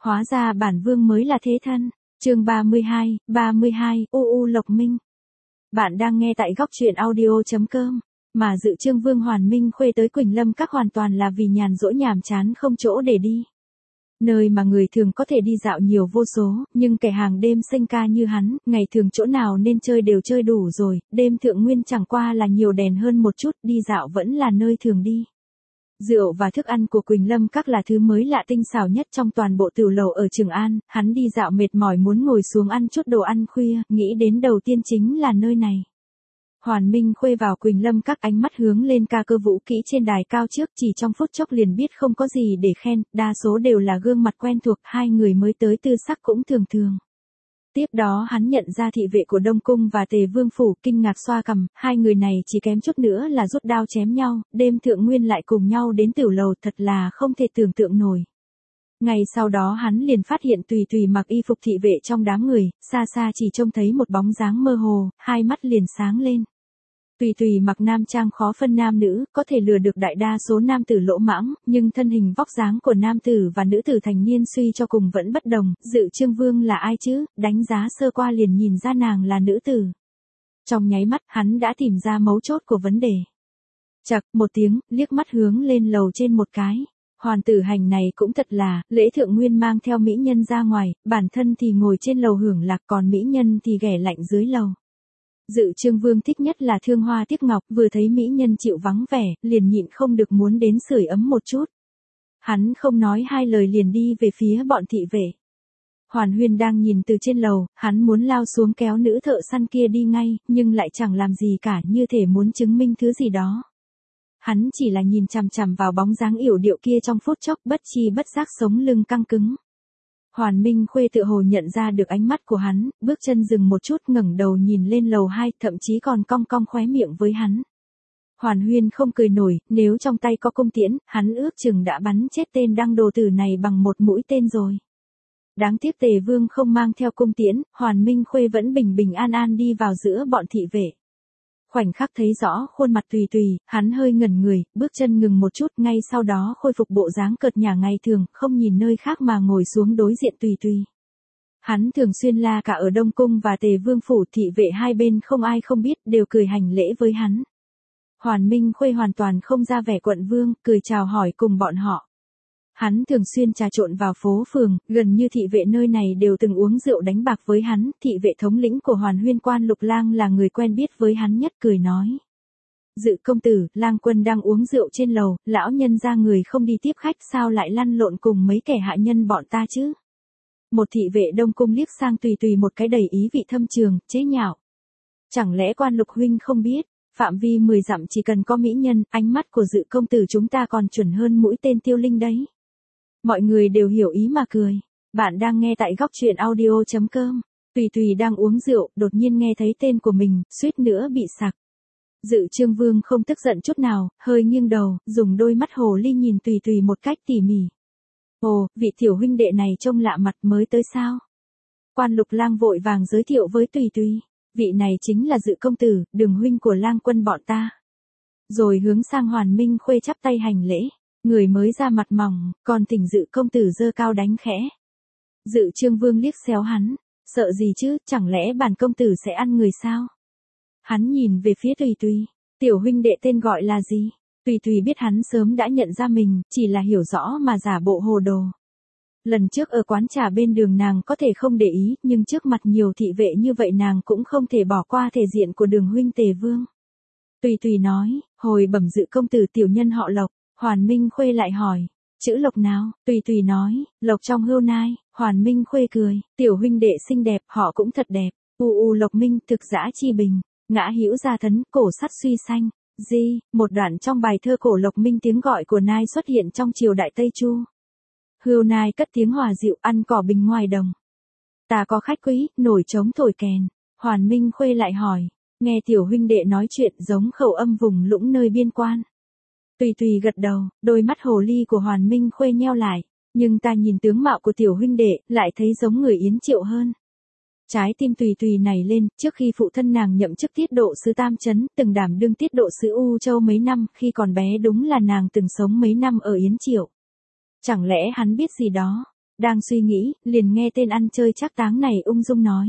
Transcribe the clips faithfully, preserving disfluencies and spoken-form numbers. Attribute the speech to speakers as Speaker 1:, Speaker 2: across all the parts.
Speaker 1: Hóa ra bản vương mới là thế thân. Chương ba mươi hai, ba mươi hai, u u Lộc Minh. Bạn đang nghe tại góc truyện audio chấm com. Mà dự Trương Vương Hoàn Minh Khuê tới Quỳnh Lâm Các hoàn toàn là vì nhàn rỗi nhàm chán không chỗ để đi. Nơi mà người thường có thể đi dạo nhiều vô số, nhưng kẻ hàng đêm sinh ca như hắn, ngày thường chỗ nào nên chơi đều chơi đủ rồi, đêm thượng nguyên chẳng qua là nhiều đèn hơn một chút, đi dạo vẫn là nơi thường đi. Rượu và thức ăn của Quỳnh Lâm Các là thứ mới lạ tinh xảo nhất trong toàn bộ tiểu lầu ở Trường An, hắn đi dạo mệt mỏi muốn ngồi xuống ăn chút đồ ăn khuya, nghĩ đến đầu tiên chính là nơi này. Hoàn Minh Khuê vào Quỳnh Lâm Các, ánh mắt hướng lên ca cơ vũ kỹ trên đài cao trước, chỉ trong phút chốc liền biết không có gì để khen, đa số đều là gương mặt quen thuộc, hai người mới tới tư sắc cũng thường thường. Tiếp đó hắn nhận ra thị vệ của Đông Cung và Tề Vương Phủ, kinh ngạc xoa cằm, hai người này chỉ kém chút nữa là rút đao chém nhau, đêm thượng nguyên lại cùng nhau đến tiểu lầu, thật là không thể tưởng tượng nổi. Ngày sau đó hắn liền phát hiện Tùy Tùy mặc y phục thị vệ trong đám người, xa xa chỉ trông thấy một bóng dáng mơ hồ, hai mắt liền sáng lên. Tùy Tùy mặc nam trang khó phân nam nữ, có thể lừa được đại đa số nam tử lỗ mãng, nhưng thân hình vóc dáng của nam tử và nữ tử thành niên suy cho cùng vẫn bất đồng, dự Trương Vương là ai chứ, đánh giá sơ qua liền nhìn ra nàng là nữ tử. Trong nháy mắt hắn đã tìm ra mấu chốt của vấn đề. Chậc, một tiếng, liếc mắt hướng lên lầu trên một cái. Hoàn tử hành này cũng thật là, lễ thượng nguyên mang theo mỹ nhân ra ngoài, bản thân thì ngồi trên lầu hưởng lạc, còn mỹ nhân thì ghẻ lạnh dưới lầu. Dự Trương Vương thích nhất là thương hoa tiếc ngọc, vừa thấy mỹ nhân chịu vắng vẻ, liền nhịn không được muốn đến sưởi ấm một chút. Hắn không nói hai lời liền đi về phía bọn thị vệ. Hoàn Huyên đang nhìn từ trên lầu, hắn muốn lao xuống kéo nữ thợ săn kia đi ngay, nhưng lại chẳng làm gì cả, như thể muốn chứng minh thứ gì đó. Hắn chỉ là nhìn chằm chằm vào bóng dáng yểu điệu kia trong phút chốc, bất chi bất giác sống lưng căng cứng. Hoàn Minh Khuê tự hồ nhận ra được ánh mắt của hắn, bước chân dừng một chút, ngẩng đầu nhìn lên lầu hai, thậm chí còn cong cong khóe miệng với hắn. Hoàn Huyên không cười nổi, nếu trong tay có cung tiễn, hắn ước chừng đã bắn chết tên đăng đồ tử này bằng một mũi tên rồi. Đáng tiếc Tề Vương không mang theo cung tiễn, Hoàn Minh Khuê vẫn bình bình an an đi vào giữa bọn thị vệ. Khoảnh khắc thấy rõ khuôn mặt Tùy Tùy, hắn hơi ngẩn người, bước chân ngừng một chút, ngay sau đó khôi phục bộ dáng cợt nhả ngày thường, không nhìn nơi khác mà ngồi xuống đối diện Tùy Tùy. Hắn thường xuyên la cả ở Đông Cung và Tề Vương Phủ, thị vệ hai bên không ai không biết, đều cười hành lễ với hắn. Hoàn Minh Khuê hoàn toàn không ra vẻ quận vương, cười chào hỏi cùng bọn họ. Hắn thường xuyên trà trộn vào phố phường, gần như thị vệ nơi này đều từng uống rượu đánh bạc với hắn, thị vệ thống lĩnh của Hoàn Huyên Quan Lục Lang là người quen biết với hắn nhất, cười nói. Dự công tử, Lang Quân đang uống rượu trên lầu, lão nhân ra người không đi tiếp khách sao lại lăn lộn cùng mấy kẻ hạ nhân bọn ta chứ? Một thị vệ Đông Cung liếc sang Tùy Tùy một cái đầy ý vị thâm trường, chế nhạo. Chẳng lẽ Quan Lục huynh không biết, phạm vi mười dặm chỉ cần có mỹ nhân, ánh mắt của dự công tử chúng ta còn chuẩn hơn mũi tên tiêu linh đấy. Mọi người đều hiểu ý mà cười. Bạn đang nghe tại góc truyện audio chấm com. Tùy Tùy đang uống rượu, đột nhiên nghe thấy tên của mình, suýt nữa bị sặc. Dự Trương Vương không tức giận chút nào, hơi nghiêng đầu, dùng đôi mắt hồ ly nhìn Tùy Tùy một cách tỉ mỉ. Ồ, vị tiểu huynh đệ này trông lạ mặt, mới tới sao? Quan Lục Lang vội vàng giới thiệu với Tùy Tùy. Vị này chính là Dự công tử, Đường huynh của Lang Quân bọn ta. Rồi hướng sang Hoàn Minh Khuê chắp tay hành lễ. Người mới ra mặt mỏng, còn Thỉnh Dự công tử giơ cao đánh khẽ. Dự Trương Vương liếc xéo hắn, sợ gì chứ, chẳng lẽ bản công tử sẽ ăn người sao? Hắn nhìn về phía Tùy Tùy, tiểu huynh đệ tên gọi là gì? Tùy Tùy biết hắn sớm đã nhận ra mình, chỉ là hiểu rõ mà giả bộ hồ đồ. Lần trước ở quán trà bên đường nàng có thể không để ý, nhưng trước mặt nhiều thị vệ như vậy nàng cũng không thể bỏ qua thể diện của Đường huynh Tề Vương. Tùy Tùy nói, hồi bẩm Dự công tử, tiểu nhân họ Lộc. Hoàn Minh Khuê lại hỏi, chữ Lộc nào? Tùy Tùy nói, Lộc trong Hưu Nai. Hoàn Minh Khuê cười, tiểu huynh đệ xinh đẹp, họ cũng thật đẹp. U u Lộc Minh, thực dã chi bình, ngã hữu gia thấn, cổ sắt suy xanh. Di, một đoạn trong bài thơ cổ Lộc Minh, tiếng gọi của Nai xuất hiện trong triều đại Tây Chu. Hưu Nai cất tiếng hòa dịu, ăn cỏ bình ngoài đồng. Ta có khách quý, nổi trống thổi kèn. Hoàn Minh Khuê lại hỏi, nghe tiểu huynh đệ nói chuyện giống khẩu âm vùng lũng nơi biên quan. Tùy Tùy gật đầu, đôi mắt hồ ly của Hoàn Minh Khuê nheo lại, nhưng ta nhìn tướng mạo của tiểu huynh đệ, lại thấy giống người Yến Triệu hơn. Trái tim Tùy Tùy này lên, trước khi phụ thân nàng nhậm chức tiết độ sứ Tam Chấn, từng đảm đương tiết độ sứ U Châu mấy năm, khi còn bé đúng là nàng từng sống mấy năm ở Yến Triệu. Chẳng lẽ hắn biết gì đó? Đang suy nghĩ, liền nghe tên ăn chơi trác táng này ung dung nói.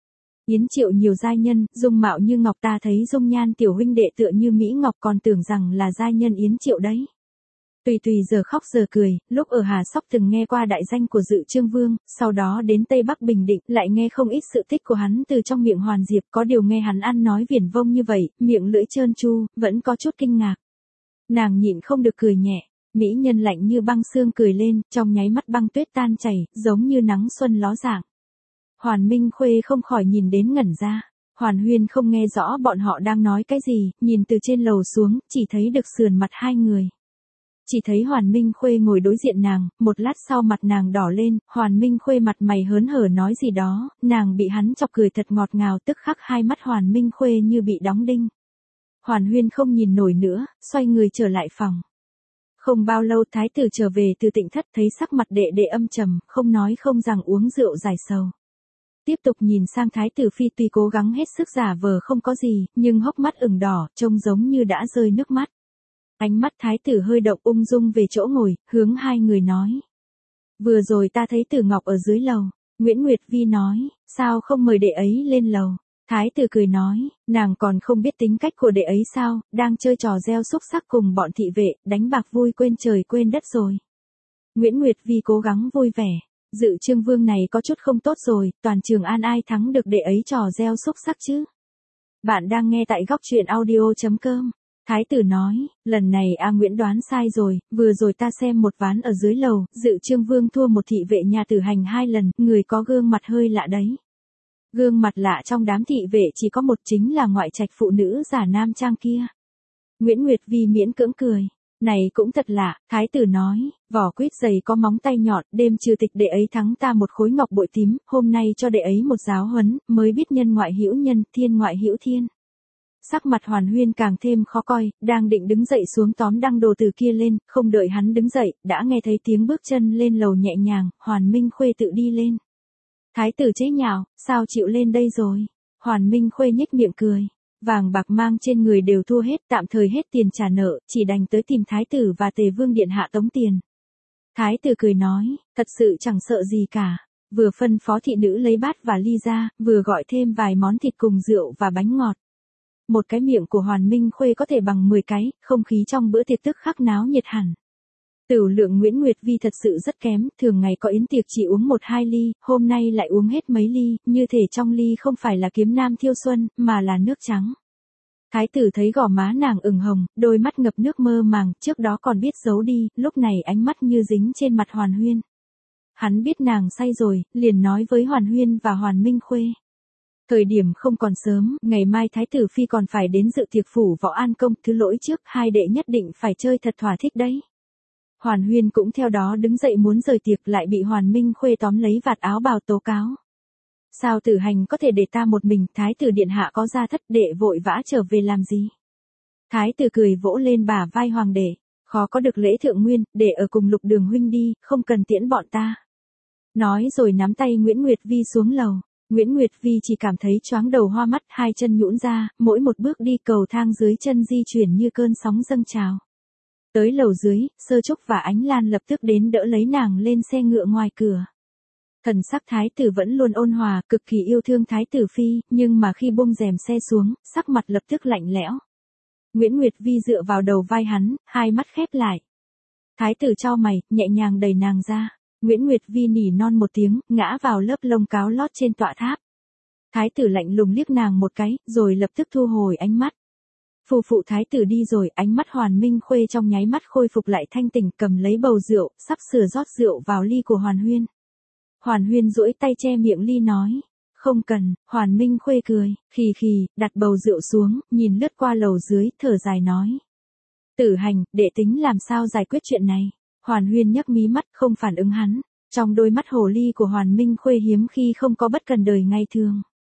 Speaker 1: Yến Triệu nhiều giai nhân, dung mạo như ngọc, ta thấy dung nhan tiểu huynh đệ tựa như Mỹ Ngọc, còn tưởng rằng là giai nhân Yến Triệu đấy. Tùy Tùy giờ khóc giờ cười, lúc ở Hà Sóc từng nghe qua đại danh của Dự Trương Vương, sau đó đến Tây Bắc Bình Định, lại nghe không ít sự tích của hắn từ trong miệng Hoàn Diệp, có điều nghe hắn ăn nói viển vông như vậy, miệng lưỡi trơn tru, vẫn có chút kinh ngạc. Nàng nhịn không được cười nhẹ, mỹ nhân lạnh như băng xương cười lên, trong nháy mắt băng tuyết tan chảy, giống như nắng xuân ló dạng. Hoàn Minh Khuê không khỏi nhìn đến ngẩn ra. Hoàn Huyên không nghe rõ bọn họ đang nói cái gì, nhìn từ trên lầu xuống, chỉ thấy được sườn mặt hai người. Chỉ thấy Hoàn Minh Khuê ngồi đối diện nàng, một lát sau mặt nàng đỏ lên, Hoàn Minh Khuê mặt mày hớn hở nói gì đó, nàng bị hắn chọc cười thật ngọt ngào, tức khắc hai mắt Hoàn Minh Khuê như bị đóng đinh. Hoàn Huyên không nhìn nổi nữa, xoay người trở lại phòng. Không bao lâu thái tử trở về từ Tịnh Thất, thấy sắc mặt đệ đệ âm trầm, không nói không rằng uống rượu giải sầu. Tiếp tục nhìn sang thái tử phi, tuy cố gắng hết sức giả vờ không có gì, nhưng hốc mắt ửng đỏ, trông giống như đã rơi nước mắt. Ánh mắt thái tử hơi động, ung dung về chỗ ngồi, hướng hai người nói. Vừa rồi ta thấy Tử Ngọc ở dưới lầu. Nguyễn Nguyệt Vi nói, sao không mời đệ ấy lên lầu? Thái tử cười nói, nàng còn không biết tính cách của đệ ấy sao, đang chơi trò gieo xúc xắc cùng bọn thị vệ, đánh bạc vui quên trời quên đất rồi. Nguyễn Nguyệt Vi cố gắng vui vẻ. Dự Trương Vương này có chút không tốt rồi, toàn Trường An ai thắng được đệ ấy trò gieo xúc xắc chứ? Bạn đang nghe tại góc truyện audio chấm com. Thái tử nói, lần này A Nguyễn đoán sai rồi, vừa rồi ta xem một ván ở dưới lầu, Dự Trương Vương thua một thị vệ nhà Tử Hành hai lần, người có gương mặt hơi lạ đấy. Gương mặt lạ trong đám thị vệ chỉ có một, chính là ngoại trạch phụ nữ giả nam trang kia. Nguyễn Nguyệt Vi miễn cưỡng cười. Này cũng thật lạ, thái tử nói, vỏ quýt dày có móng tay nhọn, đêm trừ tịch đệ ấy thắng ta một khối ngọc bội tím, hôm nay cho đệ ấy một giáo huấn, mới biết nhân ngoại hữu nhân, thiên ngoại hữu thiên. Sắc mặt Hoàn Huyên càng thêm khó coi, đang định đứng dậy xuống tóm đăng đồ từ kia lên, không đợi hắn đứng dậy, đã nghe thấy tiếng bước chân lên lầu nhẹ nhàng, Hoàn Minh Khuê tự đi lên. Thái tử chế nhạo, sao chịu lên đây rồi? Hoàn Minh Khuê nhếch miệng cười. Vàng bạc mang trên người đều thua hết, tạm thời hết tiền trả nợ, chỉ đành tới tìm thái tử và Tề Vương điện hạ tống tiền. Thái tử cười nói, thật sự chẳng sợ gì cả, vừa phân phó thị nữ lấy bát và ly ra, vừa gọi thêm vài món thịt cùng rượu và bánh ngọt. Một cái miệng của Hoàn Minh Khuê có thể bằng mười cái, không khí trong bữa tiệc tức khắc náo nhiệt hẳn. Tửu lượng Nguyễn Nguyệt Vi thật sự rất kém, thường ngày có yến tiệc chỉ uống một hai ly, hôm nay lại uống hết mấy ly, như thể trong ly không phải là kiếm nam thiêu xuân, mà là nước trắng. Thái tử thấy gò má nàng ửng hồng, đôi mắt ngập nước mơ màng, trước đó còn biết giấu đi, lúc này ánh mắt như dính trên mặt Hoàn Huyên. Hắn biết nàng say rồi, liền nói với Hoàn Huyên và Hoàn Minh Khuê. Thời điểm không còn sớm, ngày mai thái tử phi còn phải đến dự tiệc phủ Võ An Công, thứ lỗi trước, hai đệ nhất định phải chơi thật thỏa thích đấy. Hoàn Huyên cũng theo đó đứng dậy muốn rời tiệc, lại bị Hoàn Minh Khuê tóm lấy vạt áo bào tố cáo. Sao Tử Hành có thể để ta một mình, thái tử điện hạ có gia thất, đệ vội vã trở về làm gì? Thái tử cười vỗ lên bả vai hoàng đệ, khó có được lễ thượng nguyên, để ở cùng Lục Đường huynh đi, không cần tiễn bọn ta. Nói rồi nắm tay Nguyễn Nguyệt Vi xuống lầu. Nguyễn Nguyệt Vi chỉ cảm thấy choáng đầu hoa mắt, hai chân nhũn ra, mỗi một bước đi cầu thang dưới chân di chuyển như cơn sóng dâng trào. Tới lầu dưới, Sơ Trúc và Ánh Lan lập tức đến đỡ lấy nàng lên xe ngựa ngoài cửa. Thần sắc thái tử vẫn luôn ôn hòa, cực kỳ yêu thương thái tử phi, nhưng mà khi buông rèm xe xuống, sắc mặt lập tức lạnh lẽo. Nguyễn Nguyệt Vi dựa vào đầu vai hắn, hai mắt khép lại. Thái tử chau mày, nhẹ nhàng đẩy nàng ra. Nguyễn Nguyệt Vi nỉ non một tiếng, ngã vào lớp lông cáo lót trên tọa tháp. Thái tử lạnh lùng liếc nàng một cái, rồi lập tức thu hồi ánh mắt. Phù phụ thái tử đi rồi, ánh mắt Hoàn Minh Khuê trong nháy mắt khôi phục lại thanh tỉnh, cầm lấy bầu rượu, sắp sửa rót rượu vào ly của Hoàn Huyên. Hoàn Huyên duỗi tay che miệng ly nói, không cần. Hoàn Minh Khuê cười, khì khì, đặt bầu rượu xuống, nhìn lướt qua lầu dưới, thở dài nói. Tử Hành, đệ tính làm sao giải quyết chuyện này? Hoàn Huyên nhấc mí mắt, không phản ứng hắn. Trong đôi mắt hồ ly của Hoàn Minh Khuê hiếm khi không có bất cần đời ngày thường.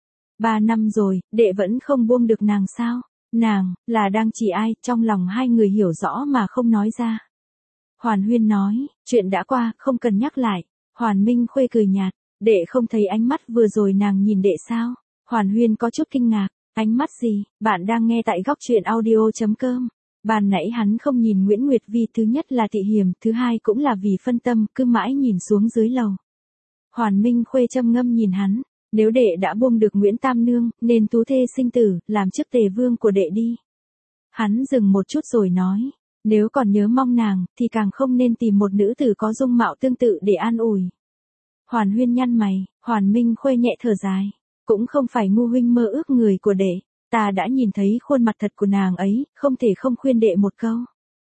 Speaker 1: Ba năm rồi, đệ vẫn không buông được nàng sao? Nàng, là đang chỉ ai, trong lòng hai người hiểu rõ mà không nói ra. Hoàn Huyên nói, chuyện đã qua, không cần nhắc lại. Hoàn Minh Khuê cười nhạt, đệ không thấy ánh mắt vừa rồi nàng nhìn đệ sao? Hoàn Huyên có chút kinh ngạc, ánh mắt gì? Bạn đang nghe tại góc truyện audio chấm com. Ban nãy hắn không nhìn Nguyễn Nguyệt Vi, thứ nhất là tị hiểm, thứ hai cũng là vì phân tâm, cứ mãi nhìn xuống dưới lầu. Hoàn Minh Khuê trầm ngâm nhìn hắn, nếu đệ đã buông được Nguyễn Tam Nương, nên tú thê sinh tử, làm chức tề vương của đệ đi. Hắn dừng một chút rồi nói, nếu còn nhớ mong nàng, thì càng không nên tìm một nữ tử có dung mạo tương tự để an ủi. Hoàn Huyên nhăn mày, Hoàn Minh Khuê nhẹ thở dài, cũng không phải ngu huynh mơ ước người của đệ, ta đã nhìn thấy khuôn mặt thật của nàng ấy, không thể không khuyên đệ một câu.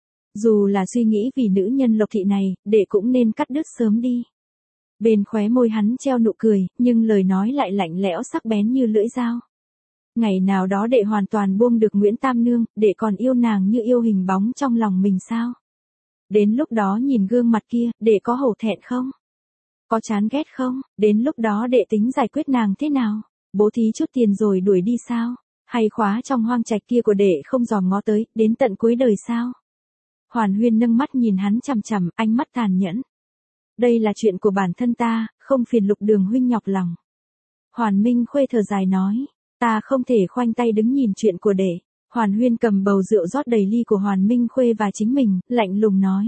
Speaker 1: Dù là suy nghĩ vì nữ nhân Lộc thị này, đệ cũng nên cắt đứt sớm đi. Bên khóe môi hắn treo nụ cười, nhưng lời nói lại lạnh lẽo sắc bén như lưỡi dao. Ngày nào đó đệ hoàn toàn buông được Nguyễn Tam Nương, đệ còn yêu nàng như yêu hình bóng trong lòng mình sao? Đến lúc đó nhìn gương mặt kia, đệ có hổ thẹn không? Có chán ghét không? Đến lúc đó đệ tính giải quyết nàng thế nào? Bố thí chút tiền rồi đuổi đi sao? Hay khóa trong hoang trạch kia của đệ không dòm ngó tới, đến tận cuối đời sao? Hoàn Huyên nâng mắt nhìn hắn chằm chằm, ánh mắt tàn nhẫn. Đây là chuyện của bản thân ta, không phiền Lục Đường huynh nhọc lòng. Hoàn Minh Khuê thở dài nói, ta không thể khoanh tay đứng nhìn chuyện của đệ. Hoàn Huyên cầm bầu rượu rót đầy ly của Hoàn Minh Khuê và chính mình, lạnh lùng nói.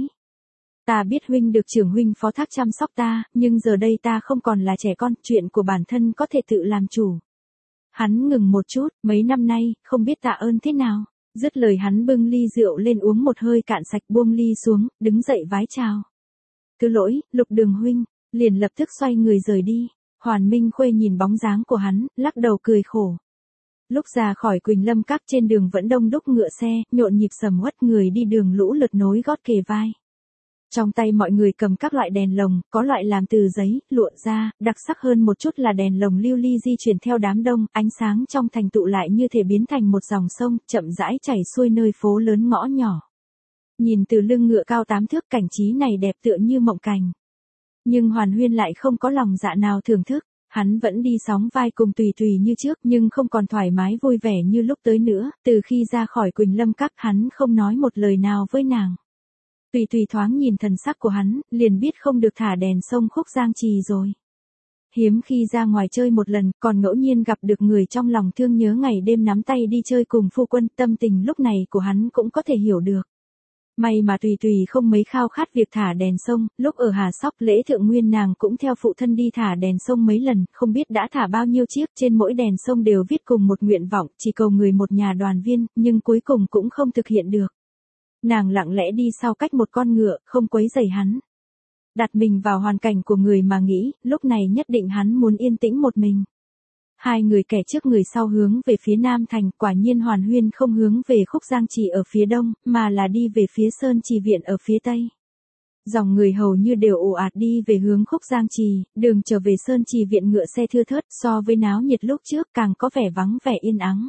Speaker 1: Ta biết huynh được trưởng huynh phó thác chăm sóc ta, nhưng giờ đây ta không còn là trẻ con, chuyện của bản thân có thể tự làm chủ. Hắn ngừng một chút, mấy năm nay, không biết tạ ơn thế nào. Dứt lời hắn bưng ly rượu lên uống một hơi cạn sạch, buông ly xuống, đứng dậy vái chào. Thứ lỗi, Lục Đường huynh, liền lập tức xoay người rời đi. Hoàn Minh Khuê nhìn bóng dáng của hắn, lắc đầu cười khổ. Lúc ra khỏi Quỳnh Lâm Các, trên đường vẫn đông đúc ngựa xe, nhộn nhịp sầm uất, người đi đường lũ lượt nối gót kề vai. Trong tay mọi người cầm các loại đèn lồng, có loại làm từ giấy, lụa da, đặc sắc hơn một chút là đèn lồng lưu ly di chuyển theo đám đông, ánh sáng trong thành tụ lại như thể biến thành một dòng sông, chậm rãi chảy xuôi nơi phố lớn ngõ nhỏ. Nhìn từ lưng ngựa cao tám thước, cảnh trí này đẹp tựa như mộng cảnh. Nhưng Hoàn Huyên lại không có lòng dạ nào thưởng thức, hắn vẫn đi sóng vai cùng Tùy Tùy như trước, nhưng không còn thoải mái vui vẻ như lúc tới nữa. Từ khi ra khỏi Quỳnh Lâm Các, hắn không nói một lời nào với nàng. Tùy Tùy thoáng nhìn thần sắc của hắn, liền biết không được thả đèn sông Khúc Giang Trì rồi. Hiếm khi ra ngoài chơi một lần, còn ngẫu nhiên gặp được người trong lòng thương nhớ ngày đêm nắm tay đi chơi cùng phu quân, tâm tình lúc này của hắn cũng có thể hiểu được. May mà Tùy Tùy không mấy khao khát việc thả đèn sông, lúc ở Hà Sóc lễ thượng nguyên nàng cũng theo phụ thân đi thả đèn sông mấy lần, không biết đã thả bao nhiêu chiếc, trên mỗi đèn sông đều viết cùng một nguyện vọng, chỉ cầu người một nhà đoàn viên, nhưng cuối cùng cũng không thực hiện được. Nàng lặng lẽ đi sau cách một con ngựa, không quấy rầy hắn. Đặt mình vào hoàn cảnh của người mà nghĩ, lúc này nhất định hắn muốn yên tĩnh một mình. Hai người kẻ trước người sau hướng về phía Nam Thành, quả nhiên Hoàn Huyên không hướng về Khúc Giang Trì ở phía đông, mà là đi về phía Sơn Trì Viện ở phía tây. Dòng người hầu như đều ồ ạt đi về hướng Khúc Giang Trì, đường trở về Sơn Trì Viện ngựa xe thưa thớt, so với náo nhiệt lúc trước càng có vẻ vắng vẻ yên ắng.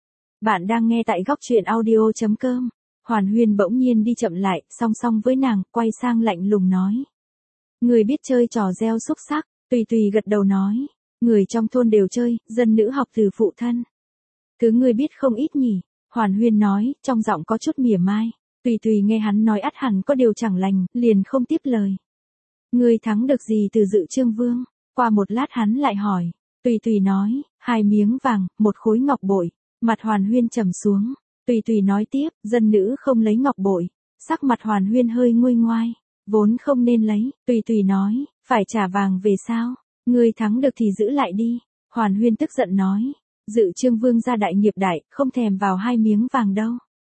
Speaker 1: Bạn đang nghe tại góc truyện audio chấm com. Hoàn Huyên bỗng nhiên đi chậm lại, song song với nàng, quay sang lạnh lùng nói. Người biết chơi trò gieo xúc xắc, Tùy Tùy gật đầu nói. Người trong thôn đều chơi, dân nữ học từ phụ thân. Thứ ngươi biết không ít nhỉ, Hoàn Huyên nói, trong giọng có chút mỉa mai. Tùy Tùy nghe hắn nói ắt hẳn có điều chẳng lành, liền không tiếp lời. Ngươi thắng được gì từ Dự Trương Vương? Qua một lát hắn lại hỏi. Tùy Tùy nói, hai miếng vàng, một khối ngọc bội. Mặt Hoàn Huyên trầm xuống. Tùy Tùy nói tiếp, dân nữ không lấy ngọc bội. Sắc mặt Hoàn Huyên hơi nguôi ngoai. Vốn không nên lấy, Tùy Tùy nói, phải trả vàng về sao? Ngươi thắng được thì giữ lại đi. Hoàn Huyên tức giận nói. Dự Trương Vương gia đại nghiệp đại, không thèm vào hai miếng vàng đâu.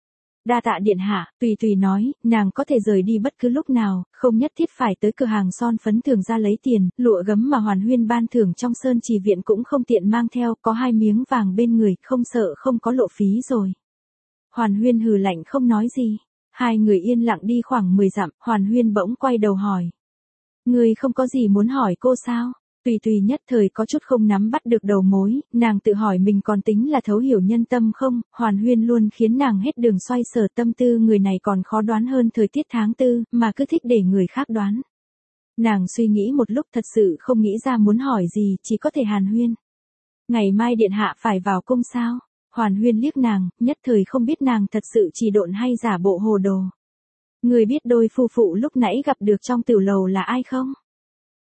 Speaker 1: Đa tạ điện hạ, Tùy Tùy nói, nàng có thể rời đi bất cứ lúc nào, không nhất thiết phải tới cửa hàng son phấn thường ra lấy tiền, lụa gấm mà Hoàn Huyên ban thưởng trong Sơn Trì Viện cũng không tiện mang theo, có hai miếng vàng bên người, không sợ không có lộ phí rồi. Hoàn Huyên hừ lạnh không nói gì. Hai người yên lặng đi khoảng mười dặm, Hoàn Huyên bỗng quay đầu hỏi. Ngươi không có gì muốn hỏi cô sao? Tùy Tùy nhất thời có chút không nắm bắt được đầu mối, nàng tự hỏi mình còn tính là thấu hiểu nhân tâm không, Hoàn Huyên luôn khiến nàng hết đường xoay sở, tâm tư người này còn khó đoán hơn thời tiết tháng tư, mà cứ thích để người khác đoán. Nàng suy nghĩ một lúc thật sự không nghĩ ra muốn hỏi gì, chỉ có thể hàn huyên. Ngày mai điện hạ phải vào cung sao? Hoàn Huyên liếc nàng, nhất thời không biết nàng thật sự chỉ độn hay giả bộ hồ đồ. Người biết đôi phu phụ lúc nãy gặp được trong tiểu lầu là ai không?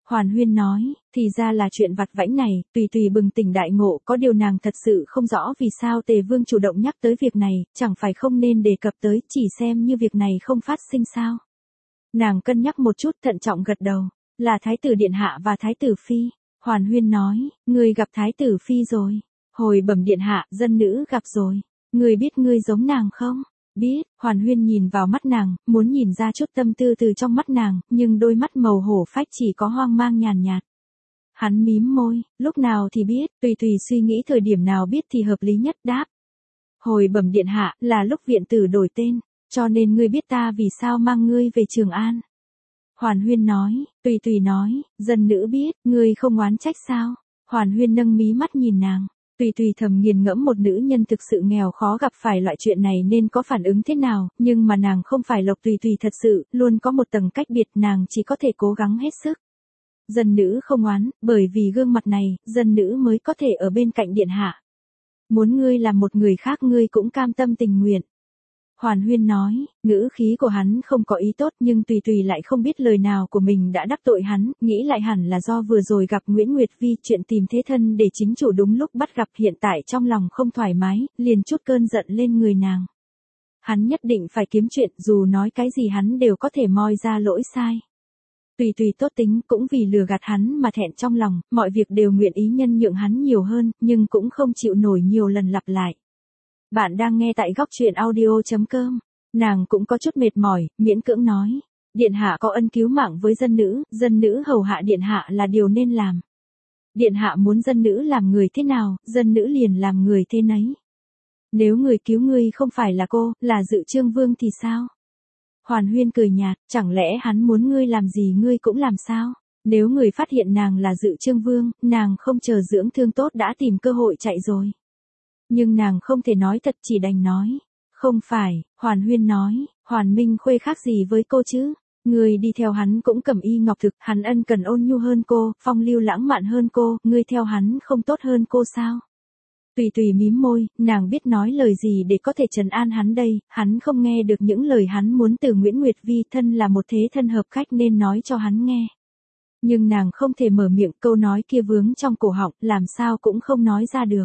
Speaker 1: Hoàn Huyên nói, thì ra là chuyện vặt vãnh này, Tùy Tùy bừng tỉnh đại ngộ, có điều nàng thật sự không rõ vì sao Tề Vương chủ động nhắc tới việc này, chẳng phải không nên đề cập tới, chỉ xem như việc này không phát sinh sao. Nàng cân nhắc một chút thận trọng gật đầu, là Thái tử Điện Hạ và Thái tử Phi. Hoàn Huyên nói, ngươi gặp Thái tử Phi rồi. Hồi bẩm Điện Hạ, dân nữ gặp rồi. Ngươi biết ngươi giống nàng không? Biết. Hoàn Huyên nhìn vào mắt nàng, muốn nhìn ra chút tâm tư từ trong mắt nàng, nhưng đôi mắt màu hổ phách chỉ có hoang mang nhàn nhạt. Hắn mím môi, lúc nào thì biết, Tùy Tùy suy nghĩ thời điểm nào biết thì hợp lý nhất, đáp. Hồi bẩm Điện Hạ, là lúc viện tử đổi tên, cho nên ngươi biết ta vì sao mang ngươi về Trường An. Hoàn Huyên nói, Tùy Tùy nói, dân nữ biết, ngươi không oán trách sao? Hoàn Huyên nâng mí mắt nhìn nàng. Tùy Tùy thầm nghiền ngẫm một nữ nhân thực sự nghèo khó gặp phải loại chuyện này nên có phản ứng thế nào, nhưng mà nàng không phải Lộc Tùy Tùy thật sự, luôn có một tầng cách biệt, nàng chỉ có thể cố gắng hết sức. Dân nữ không oán, bởi vì gương mặt này, dân nữ mới có thể ở bên cạnh Điện Hạ. Muốn ngươi làm một người khác ngươi cũng cam tâm tình nguyện. Hoàn Huyên nói, ngữ khí của hắn không có ý tốt nhưng Tùy Tùy lại không biết lời nào của mình đã đắc tội hắn, nghĩ lại hẳn là do vừa rồi gặp Nguyễn Nguyệt Vi chuyện tìm thế thân để chính chủ đúng lúc bắt gặp, hiện tại trong lòng không thoải mái, liền chút cơn giận lên người nàng. Hắn nhất định phải kiếm chuyện, dù nói cái gì hắn đều có thể moi ra lỗi sai. Tùy Tùy tốt tính cũng vì lừa gạt hắn mà thẹn trong lòng, mọi việc đều nguyện ý nhân nhượng hắn nhiều hơn, nhưng cũng không chịu nổi nhiều lần lặp lại. Bạn đang nghe tại góc truyện audio chấm com. Nàng cũng có chút mệt mỏi, miễn cưỡng nói. Điện Hạ có ân cứu mạng với dân nữ, dân nữ hầu hạ Điện Hạ là điều nên làm. Điện Hạ muốn dân nữ làm người thế nào, dân nữ liền làm người thế nấy. Nếu người cứu ngươi không phải là cô, là Dự Trương Vương thì sao? Hoàn Huyên cười nhạt, chẳng lẽ hắn muốn ngươi làm gì ngươi cũng làm sao? Nếu người phát hiện nàng là Dự Trương Vương, nàng không chờ dưỡng thương tốt đã tìm cơ hội chạy rồi. Nhưng nàng không thể nói thật, chỉ đành nói. Không phải, Hoàn Huyên nói, Hoàn Minh Khuê khác gì với cô chứ? Người đi theo hắn cũng cẩm y ngọc thực, hắn ân cần ôn nhu hơn cô, phong lưu lãng mạn hơn cô, ngươi theo hắn không tốt hơn cô sao? Tùy Tùy mím môi, nàng biết nói lời gì để có thể trấn an hắn đây, hắn không nghe được những lời hắn muốn từ Nguyễn Nguyệt Vi, thân là một thế thân hợp khách nên nói cho hắn nghe. Nhưng nàng không thể mở miệng, câu nói kia vướng trong cổ họng, làm sao cũng không nói ra được.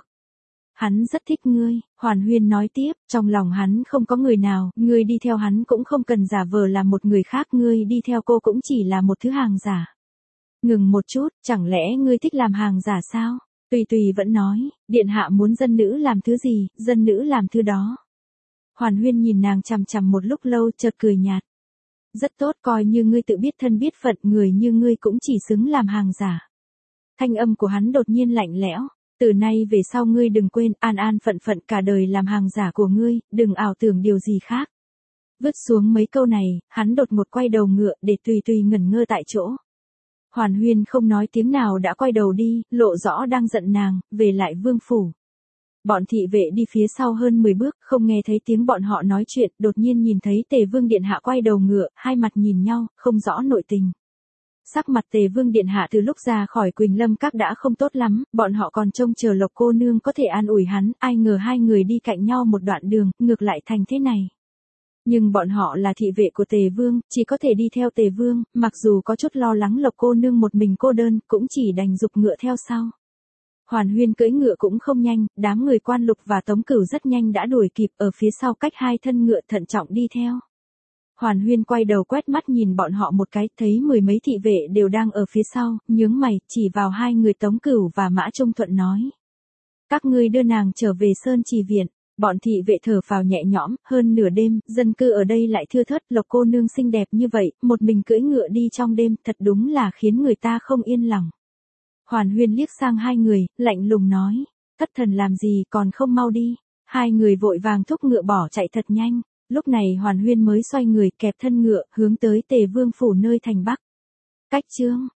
Speaker 1: Hắn rất thích ngươi, Hoàn Huyên nói tiếp, trong lòng hắn không có người nào, ngươi đi theo hắn cũng không cần giả vờ là một người khác, ngươi đi theo cô cũng chỉ là một thứ hàng giả. Ngừng một chút, chẳng lẽ ngươi thích làm hàng giả sao? Tùy Tùy vẫn nói, Điện Hạ muốn dân nữ làm thứ gì, dân nữ làm thứ đó. Hoàn Huyên nhìn nàng chằm chằm một lúc lâu, chợt cười nhạt. Rất tốt, coi như ngươi tự biết thân biết phận, người như ngươi cũng chỉ xứng làm hàng giả. Thanh âm của hắn đột nhiên lạnh lẽo. Từ nay về sau ngươi đừng quên, an an phận phận cả đời làm hàng giả của ngươi, đừng ảo tưởng điều gì khác. Vứt xuống mấy câu này, hắn đột ngột quay đầu ngựa để Tùy Tùy ngẩn ngơ tại chỗ. Hoàn Huyên không nói tiếng nào đã quay đầu đi, lộ rõ đang giận nàng, về lại vương phủ. Bọn thị vệ đi phía sau hơn mười bước, không nghe thấy tiếng bọn họ nói chuyện, đột nhiên nhìn thấy Tề Vương Điện Hạ quay đầu ngựa, hai mặt nhìn nhau, không rõ nội tình. Sắc mặt Tề Vương Điện Hạ từ lúc ra khỏi Quỳnh Lâm Các đã không tốt lắm, bọn họ còn trông chờ Lộc cô nương có thể an ủi hắn, ai ngờ hai người đi cạnh nhau một đoạn đường, ngược lại thành thế này. Nhưng bọn họ là thị vệ của Tề Vương, chỉ có thể đi theo Tề Vương, mặc dù có chút lo lắng Lộc cô nương một mình cô đơn, cũng chỉ đành giục ngựa theo sau. Hoàn Huyên cưỡi ngựa cũng không nhanh, đám người Quan Lục và Tống Cửu rất nhanh đã đuổi kịp, ở phía sau cách hai thân ngựa thận trọng đi theo. Hoàn Huyên quay đầu quét mắt nhìn bọn họ một cái, thấy mười mấy thị vệ đều đang ở phía sau, nhướng mày, chỉ vào hai người Tống Cửu và Mã Trung Thuận nói. Các ngươi đưa nàng trở về Sơn Trì Viện. Bọn thị vệ thở phào nhẹ nhõm, hơn nửa đêm, dân cư ở đây lại thưa thớt, Lộc cô nương xinh đẹp như vậy, một mình cưỡi ngựa đi trong đêm, thật đúng là khiến người ta không yên lòng. Hoàn Huyên liếc sang hai người, lạnh lùng nói, thất thần làm gì còn không mau đi. Hai người vội vàng thúc ngựa bỏ chạy thật nhanh. Lúc này Hoàn Huyên mới xoay người, kẹp thân ngựa, hướng tới Tề Vương phủ nơi thành Bắc. Cách chương